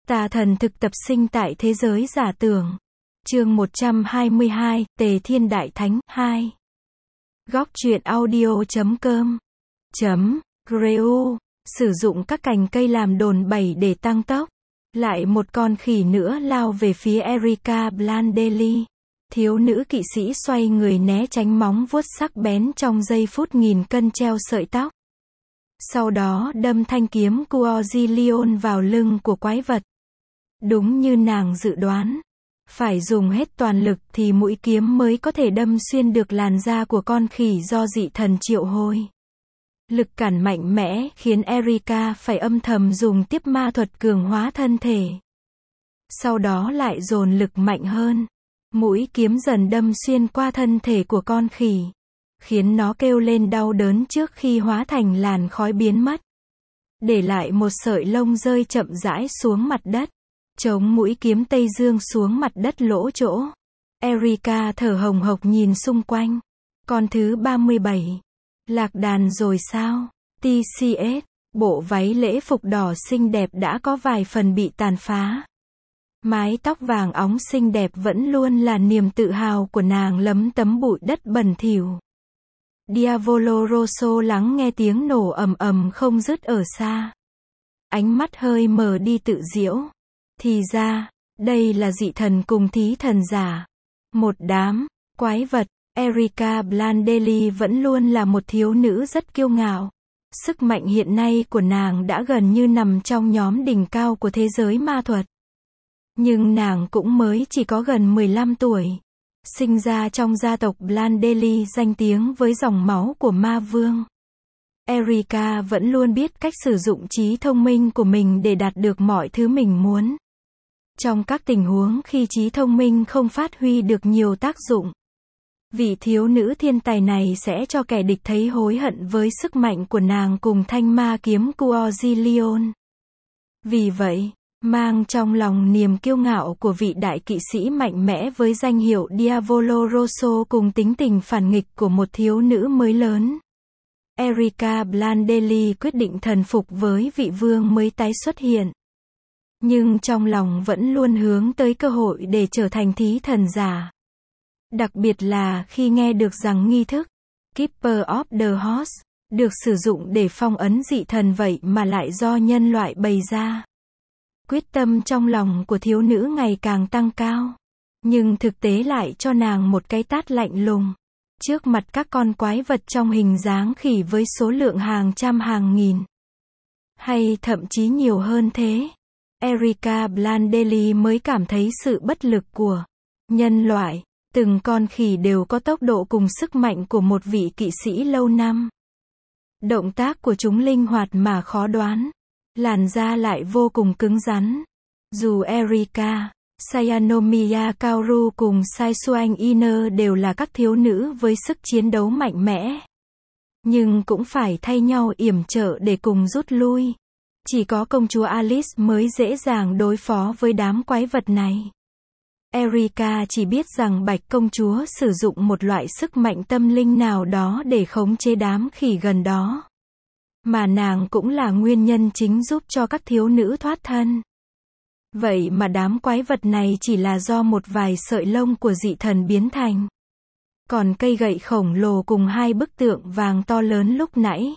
Tà thần thực tập sinh tại thế giới giả tưởng. Chương 122, Tề Thiên Đại Thánh 2. Góc truyện audio.com .ru Sử dụng các cành cây làm đòn bẩy để tăng tốc. Lại một con khỉ nữa lao về phía Erika Blandelli. Thiếu nữ kỵ sĩ xoay người né tránh móng vuốt sắc bén trong giây phút nghìn cân treo sợi tóc. Sau đó đâm thanh kiếm Quarzilion vào lưng của quái vật. Đúng như nàng dự đoán, phải dùng hết toàn lực thì mũi kiếm mới có thể đâm xuyên được làn da của con khỉ do dị thần triệu hồi. Lực cản mạnh mẽ khiến Erika phải âm thầm dùng tiếp ma thuật cường hóa thân thể. Sau đó lại dồn lực mạnh hơn. Mũi kiếm dần đâm xuyên qua thân thể của con khỉ, khiến nó kêu lên đau đớn trước khi hóa thành làn khói biến mất. Để lại một sợi lông rơi chậm rãi xuống mặt đất. Chống mũi kiếm Tây Dương xuống mặt đất lỗ chỗ. Erika thở hồng hộc nhìn xung quanh. Con thứ 37. Lạc đàn rồi sao? TCS. Bộ váy lễ phục đỏ xinh đẹp đã có vài phần bị tàn phá. Mái tóc vàng óng xinh đẹp vẫn luôn là niềm tự hào của nàng lấm tấm bụi đất bẩn thỉu. Diavolo Rosso lắng nghe tiếng nổ ầm ầm không dứt ở xa. Ánh mắt hơi mờ đi tự giễu. Thì ra, đây là dị thần cùng thí thần giả. Một đám quái vật. Erika Blandelli vẫn luôn là một thiếu nữ rất kiêu ngạo. Sức mạnh hiện nay của nàng đã gần như nằm trong nhóm đỉnh cao của thế giới ma thuật. Nhưng nàng cũng mới chỉ có gần 15 tuổi. Sinh ra trong gia tộc Blandelli danh tiếng với dòng máu của ma vương. Erika vẫn luôn biết cách sử dụng trí thông minh của mình để đạt được mọi thứ mình muốn. Trong các tình huống khi trí thông minh không phát huy được nhiều tác dụng, vị thiếu nữ thiên tài này sẽ cho kẻ địch thấy hối hận với sức mạnh của nàng cùng thanh ma kiếm Quarzilion. Vì vậy, mang trong lòng niềm kiêu ngạo của vị đại kỵ sĩ mạnh mẽ với danh hiệu Diavolo Rosso cùng tính tình phản nghịch của một thiếu nữ mới lớn, Erika Blandelli quyết định thần phục với vị vương mới tái xuất hiện. Nhưng trong lòng vẫn luôn hướng tới cơ hội để trở thành thí thần giả. Đặc biệt là khi nghe được rằng nghi thức Keeper of the Horse được sử dụng để phong ấn dị thần vậy mà lại do nhân loại bày ra. Quyết tâm trong lòng của thiếu nữ ngày càng tăng cao. Nhưng thực tế lại cho nàng một cái tát lạnh lùng. Trước mặt các con quái vật trong hình dáng khỉ với số lượng hàng trăm hàng nghìn. Hay thậm chí nhiều hơn thế. Erika Blandelli mới cảm thấy sự bất lực của nhân loại. Từng con khỉ đều có tốc độ cùng sức mạnh của một vị kỵ sĩ lâu năm. Động tác của chúng linh hoạt mà khó đoán. Làn da lại vô cùng cứng rắn. Dù Erika, Sayanomiya Kaoru cùng Sai Suang Iner đều là các thiếu nữ với sức chiến đấu mạnh mẽ, nhưng cũng phải thay nhau yểm trợ để cùng rút lui. Chỉ có công chúa Alice mới dễ dàng đối phó với đám quái vật này. Erika chỉ biết rằng Bạch công chúa sử dụng một loại sức mạnh tâm linh nào đó để khống chế đám khỉ gần đó. Mà nàng cũng là nguyên nhân chính giúp cho các thiếu nữ thoát thân. Vậy mà đám quái vật này chỉ là do một vài sợi lông của dị thần biến thành. Còn cây gậy khổng lồ cùng hai bức tượng vàng to lớn lúc nãy.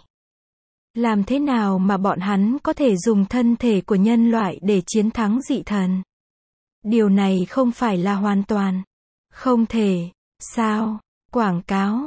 Làm thế nào mà bọn hắn có thể dùng thân thể của nhân loại để chiến thắng dị thần? Điều này không phải là hoàn toàn không thể. Sao? Quảng cáo.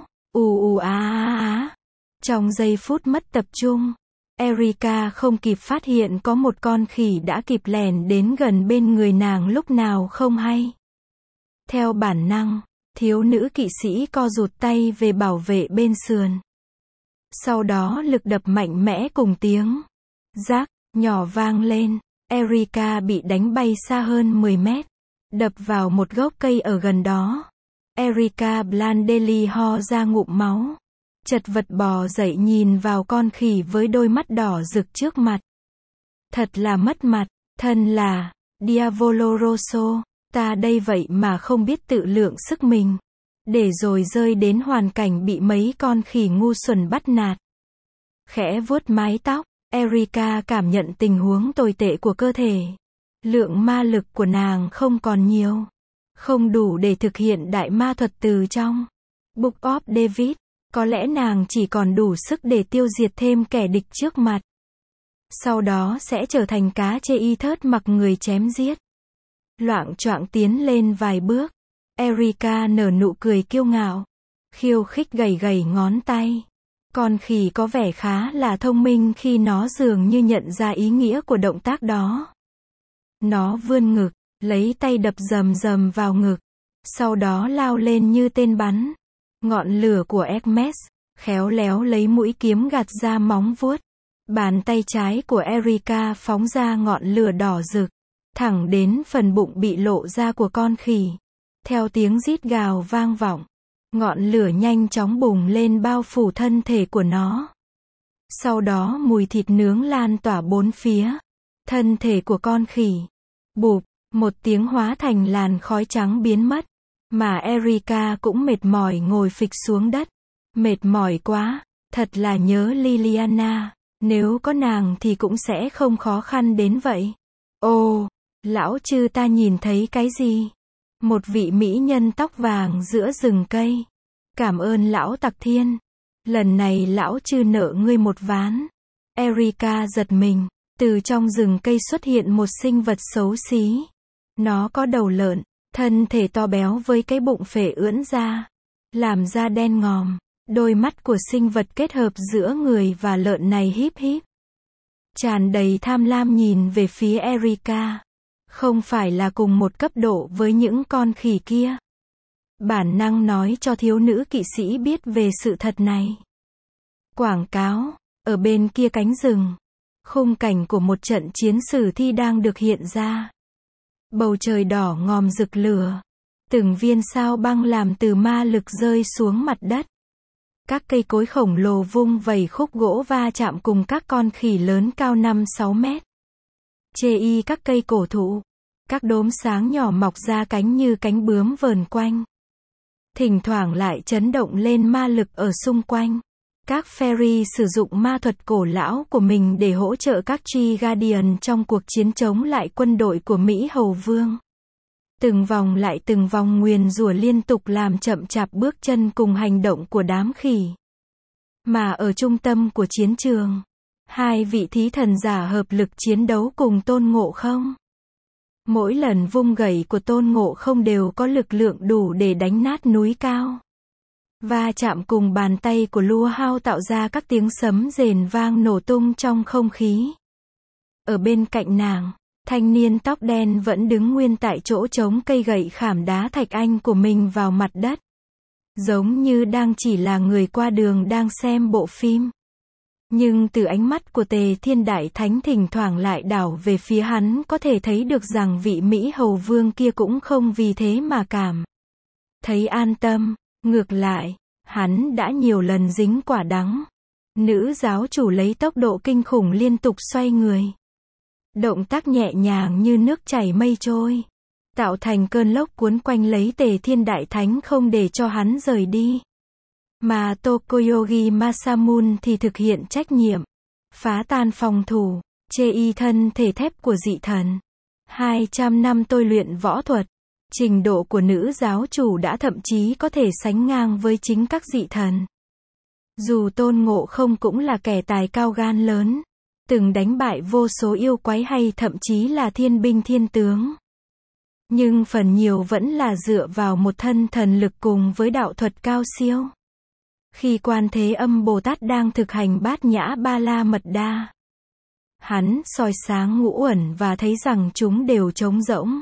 Á. Trong giây phút mất tập trung, Erika không kịp phát hiện có một con khỉ đã kịp lẻn đến gần bên người nàng lúc nào không hay. Theo bản năng, thiếu nữ kỵ sĩ co rụt tay về bảo vệ bên sườn. Sau đó lực đập mạnh mẽ cùng tiếng rác nhỏ vang lên. Erika bị đánh bay xa hơn 10 mét, đập vào một gốc cây ở gần đó. Erika Blandelli ho ra ngụm máu. Chật vật bò dậy nhìn vào con khỉ với đôi mắt đỏ rực trước mặt. Thật là mất mặt. Thân là Diavolo Rosso, ta đây vậy mà không biết tự lượng sức mình. Để rồi rơi đến hoàn cảnh bị mấy con khỉ ngu xuẩn bắt nạt. Khẽ vuốt mái tóc, Erika cảm nhận tình huống tồi tệ của cơ thể. Lượng ma lực của nàng không còn nhiều. Không đủ để thực hiện đại ma thuật từ trong Book of David. Có lẽ nàng chỉ còn đủ sức để tiêu diệt thêm kẻ địch trước mặt. Sau đó sẽ trở thành cá chê y thớt mặc người chém giết. Loạng choạng tiến lên vài bước. Erika nở nụ cười kiêu ngạo. Khiêu khích gầy gầy ngón tay. Con khỉ có vẻ khá là thông minh khi nó dường như nhận ra ý nghĩa của động tác đó. Nó vươn ngực, lấy tay đập rầm rầm vào ngực. Sau đó lao lên như tên bắn. Ngọn lửa của Hermes, khéo léo lấy mũi kiếm gạt ra móng vuốt. Bàn tay trái của Erika phóng ra ngọn lửa đỏ rực, thẳng đến phần bụng bị lộ ra của con khỉ. Theo tiếng rít gào vang vọng, ngọn lửa nhanh chóng bùng lên bao phủ thân thể của nó. Sau đó mùi thịt nướng lan tỏa bốn phía. Thân thể của con khỉ, bụp, một tiếng hóa thành làn khói trắng biến mất. Mà Erika cũng mệt mỏi ngồi phịch xuống đất. Mệt mỏi quá, thật là nhớ Liliana. Nếu có nàng thì cũng sẽ không khó khăn đến vậy. Ồ, lão chư ta nhìn thấy cái gì? Một vị mỹ nhân tóc vàng giữa rừng cây. Cảm ơn lão Tặc Thiên. Lần này lão chư nợ ngươi một ván. Erika giật mình. Từ trong rừng cây xuất hiện một sinh vật xấu xí. Nó có đầu lợn, thân thể to béo với cái bụng phệ ưỡn ra. Làm da đen ngòm. Đôi mắt của sinh vật kết hợp giữa người và lợn này híp híp. Tràn đầy tham lam nhìn về phía Erika. Không phải là cùng một cấp độ với những con khỉ kia. Bản năng nói cho thiếu nữ kỵ sĩ biết về sự thật này. Quảng cáo, ở bên kia cánh rừng. Khung cảnh của một trận chiến sử thi đang được hiện ra. Bầu trời đỏ ngòm rực lửa. Từng viên sao băng làm từ ma lực rơi xuống mặt đất. Các cây cối khổng lồ vung vẩy khúc gỗ va chạm cùng các con khỉ lớn cao 5-6 mét. Chê y các cây cổ thụ. Các đốm sáng nhỏ mọc ra cánh như cánh bướm vờn quanh. Thỉnh thoảng lại chấn động lên ma lực ở xung quanh. Các fairy sử dụng ma thuật cổ lão của mình để hỗ trợ các Tree Guardian trong cuộc chiến chống lại quân đội của Mỹ Hầu Vương. Từng vòng lại từng vòng nguyền rủa liên tục làm chậm chạp bước chân cùng hành động của đám khỉ. Mà ở trung tâm của chiến trường, hai vị thí thần giả hợp lực chiến đấu cùng Tôn Ngộ Không. Mỗi lần vung gậy của Tôn Ngộ Không đều có lực lượng đủ để đánh nát núi cao. Va chạm cùng bàn tay của Lua Hao tạo ra các tiếng sấm rền vang nổ tung trong không khí. Ở bên cạnh nàng, thanh niên tóc đen vẫn đứng nguyên tại chỗ chống cây gậy khảm đá thạch anh của mình vào mặt đất. Giống như đang chỉ là người qua đường đang xem bộ phim. Nhưng từ ánh mắt của Tề Thiên Đại Thánh thỉnh thoảng lại đảo về phía hắn có thể thấy được rằng vị Mỹ Hầu Vương kia cũng không vì thế mà cảm thấy an tâm. Ngược lại, hắn đã nhiều lần dính quả đắng. Nữ giáo chủ lấy tốc độ kinh khủng liên tục xoay người. Động tác nhẹ nhàng như nước chảy mây trôi. Tạo thành cơn lốc cuốn quanh lấy Tề Thiên Đại Thánh không để cho hắn rời đi. Mà Tokoyogi Masamune thì thực hiện trách nhiệm. Phá tan phòng thủ, chê y thân thể thép của dị thần. 200 năm tôi luyện võ thuật. Trình độ của nữ giáo chủ đã thậm chí có thể sánh ngang với chính các dị thần. Dù Tôn Ngộ Không cũng là kẻ tài cao gan lớn. Từng đánh bại vô số yêu quái hay thậm chí là thiên binh thiên tướng. Nhưng phần nhiều vẫn là dựa vào một thân thần lực cùng với đạo thuật cao siêu. Khi Quan Thế Âm Bồ Tát đang thực hành Bát Nhã Ba La Mật Đa, hắn soi sáng ngũ uẩn và thấy rằng chúng đều trống rỗng.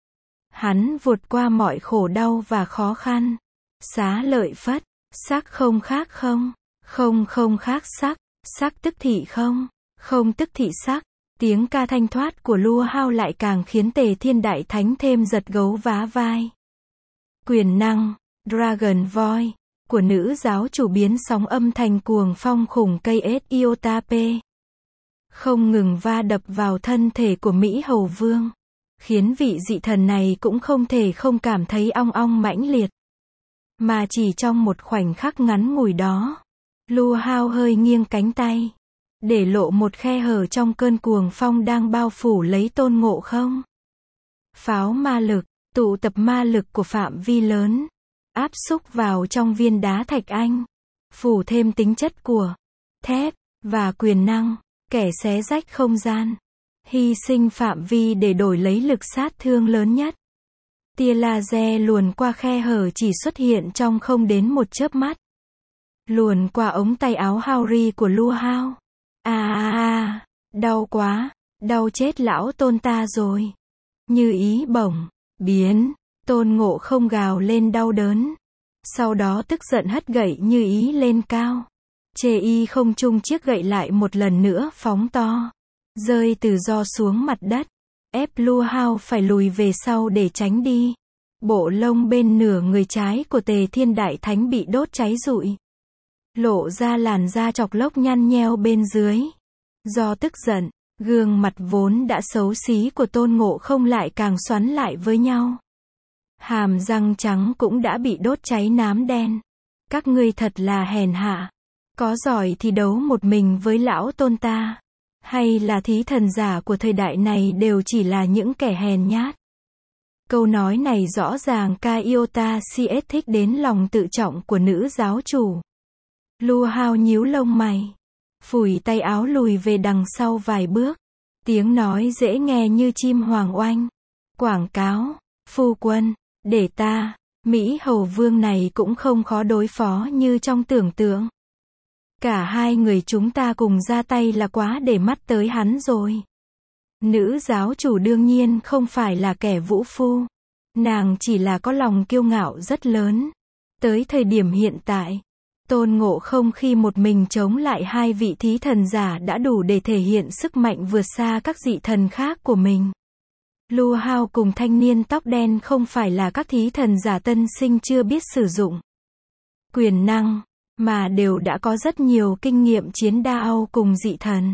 Hắn vượt qua mọi khổ đau và khó khăn. Xá lợi Phất, sắc không khác không, không không khác sắc, sắc tức thị không, không tức thị sắc. Tiếng ca thanh thoát của Lua Hao lại càng khiến Tề Thiên Đại Thánh thêm giật gấu vá vai. Quyền năng, Dragon Voice, của nữ giáo chủ biến sóng âm thành cuồng phong khủng cây Iotape. Không ngừng va đập vào thân thể của Mỹ Hầu Vương. Khiến vị dị thần này cũng không thể không cảm thấy ong ong mãnh liệt. Mà chỉ trong một khoảnh khắc ngắn ngủi đó, Lua Hao hơi nghiêng cánh tay, để lộ một khe hở trong cơn cuồng phong đang bao phủ lấy Tôn Ngộ Không. pháo ma lực, tụ tập ma lực của phạm vi lớn, áp xúc vào trong viên đá thạch anh, phủ thêm tính chất của thép và quyền năng, kẻ xé rách không gian, hy sinh phạm vi để đổi lấy lực sát thương lớn nhất. Tia laser luồn qua khe hở chỉ xuất hiện trong không đến một chớp mắt. Luồn qua ống tay áo Harry của Lu Hao. Đau quá, đau chết lão Tôn ta rồi. Như ý bổng, biến, Tôn Ngộ Không gào lên đau đớn. Sau đó tức giận hất gậy Như ý lên cao. Chê y không trung chiếc gậy lại một lần nữa phóng to, rơi từ do xuống mặt đất, ép Lu Hao phải lùi về sau để tránh đi. Bộ lông bên nửa người trái của Tề Thiên Đại Thánh bị đốt cháy rụi, lộ ra làn da chọc lốc nhăn nheo bên dưới. Do tức giận, gương mặt vốn đã xấu xí của Tôn Ngộ Không lại càng xoắn lại với nhau. Hàm răng trắng cũng đã bị đốt cháy nám đen. Các ngươi thật là hèn hạ. Có giỏi thì đấu một mình với lão Tôn ta. Hay là thí thần giả của thời đại này đều chỉ là những kẻ hèn nhát. Câu nói này rõ ràng Kaiota CS thích đến lòng tự trọng của nữ giáo chủ. Lu Hao nhíu lông mày, phủi tay áo lùi về đằng sau vài bước. Tiếng nói dễ nghe như chim hoàng oanh. Quảng cáo, phu quân, để ta, Mỹ Hầu Vương này cũng không khó đối phó như trong tưởng tượng. Cả hai người chúng ta cùng ra tay là quá để mắt tới hắn rồi. Nữ giáo chủ đương nhiên không phải là kẻ vũ phu. Nàng chỉ là có lòng kiêu ngạo rất lớn. Tới thời điểm hiện tại, Tôn Ngộ Không khi một mình chống lại hai vị thí thần giả đã đủ để thể hiện sức mạnh vượt xa các dị thần khác của mình. Lu Hao cùng thanh niên tóc đen không phải là các thí thần giả tân sinh chưa biết sử dụng quyền năng, mà đều đã có rất nhiều kinh nghiệm chiến đao cùng dị thần.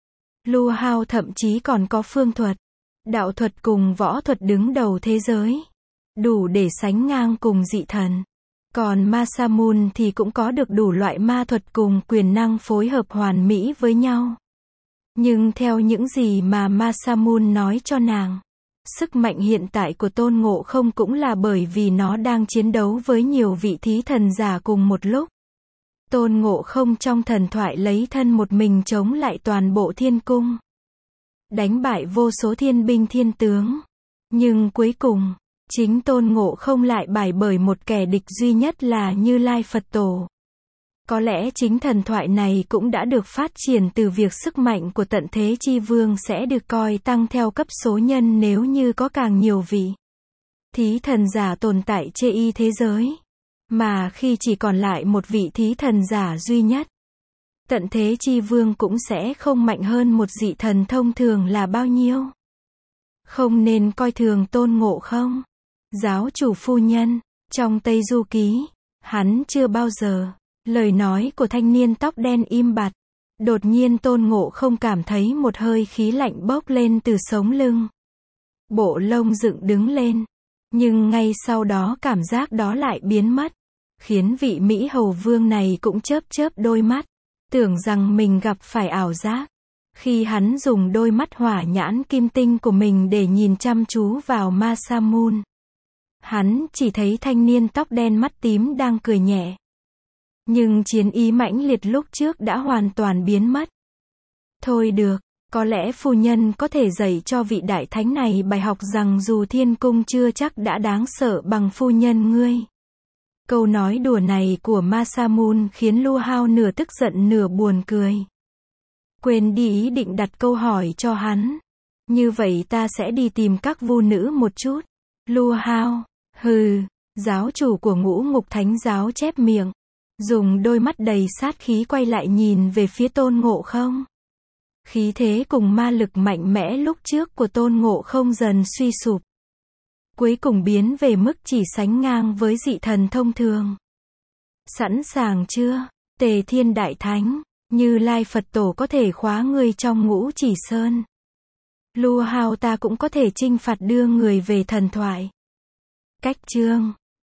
Lu Hao thậm chí còn có phương thuật, đạo thuật cùng võ thuật đứng đầu thế giới, đủ để sánh ngang cùng dị thần. Còn Masamune thì cũng có được đủ loại ma thuật cùng quyền năng phối hợp hoàn mỹ với nhau. Nhưng theo những gì mà Masamune nói cho nàng, sức mạnh hiện tại của Tôn Ngộ Không cũng là bởi vì nó đang chiến đấu với nhiều vị thí thần giả cùng một lúc. Tôn Ngộ Không trong thần thoại lấy thân một mình chống lại toàn bộ thiên cung, đánh bại vô số thiên binh thiên tướng. Nhưng cuối cùng, chính Tôn Ngộ Không lại bại bởi một kẻ địch duy nhất là Như Lai Phật Tổ. Có lẽ chính thần thoại này cũng đã được phát triển từ việc sức mạnh của tận thế chi vương sẽ được coi tăng theo cấp số nhân nếu như có càng nhiều vị thí thần giả tồn tại trên y thế giới. Mà khi chỉ còn lại một vị thí thần giả duy nhất, tận thế chi vương cũng sẽ không mạnh hơn một dị thần thông thường là bao nhiêu. Không nên coi thường Tôn Ngộ Không. Giáo chủ phu nhân, trong Tây Du Ký, hắn chưa bao giờ. Lời nói của thanh niên tóc đen im bặt. Đột nhiên Tôn Ngộ Không cảm thấy một hơi khí lạnh bốc lên từ sống lưng. Bộ lông dựng đứng lên. Nhưng ngay sau đó cảm giác đó lại biến mất. Khiến vị Mỹ Hầu Vương này cũng chớp chớp đôi mắt. Tưởng rằng mình gặp phải ảo giác. Khi hắn dùng đôi mắt hỏa nhãn kim tinh của mình để nhìn chăm chú vào Masamune, hắn chỉ thấy thanh niên tóc đen mắt tím đang cười nhẹ. Nhưng chiến ý mãnh liệt lúc trước đã hoàn toàn biến mất. Thôi được, có lẽ phu nhân có thể dạy cho vị đại thánh này bài học rằng dù thiên cung chưa chắc đã đáng sợ bằng phu nhân ngươi. Câu nói đùa này của Masamune khiến Lu Hao nửa tức giận nửa buồn cười. Quên đi ý định đặt câu hỏi cho hắn. Như vậy ta sẽ đi tìm các vu nữ một chút. Lu Hao, hừ, giáo chủ của Ngũ Ngục Thánh giáo chép miệng. Dùng đôi mắt đầy sát khí quay lại nhìn về phía Tôn Ngộ Không. Khí thế cùng ma lực mạnh mẽ lúc trước của Tôn Ngộ Không dần suy sụp. Cuối cùng biến về mức chỉ sánh ngang với dị thần thông thường. Sẵn sàng chưa, Tề Thiên Đại Thánh? Như Lai Phật Tổ có thể khóa ngươi trong Ngũ Chỉ Sơn. Lu Hao ta cũng có thể chinh phạt đưa người về thần thoại. Cách chương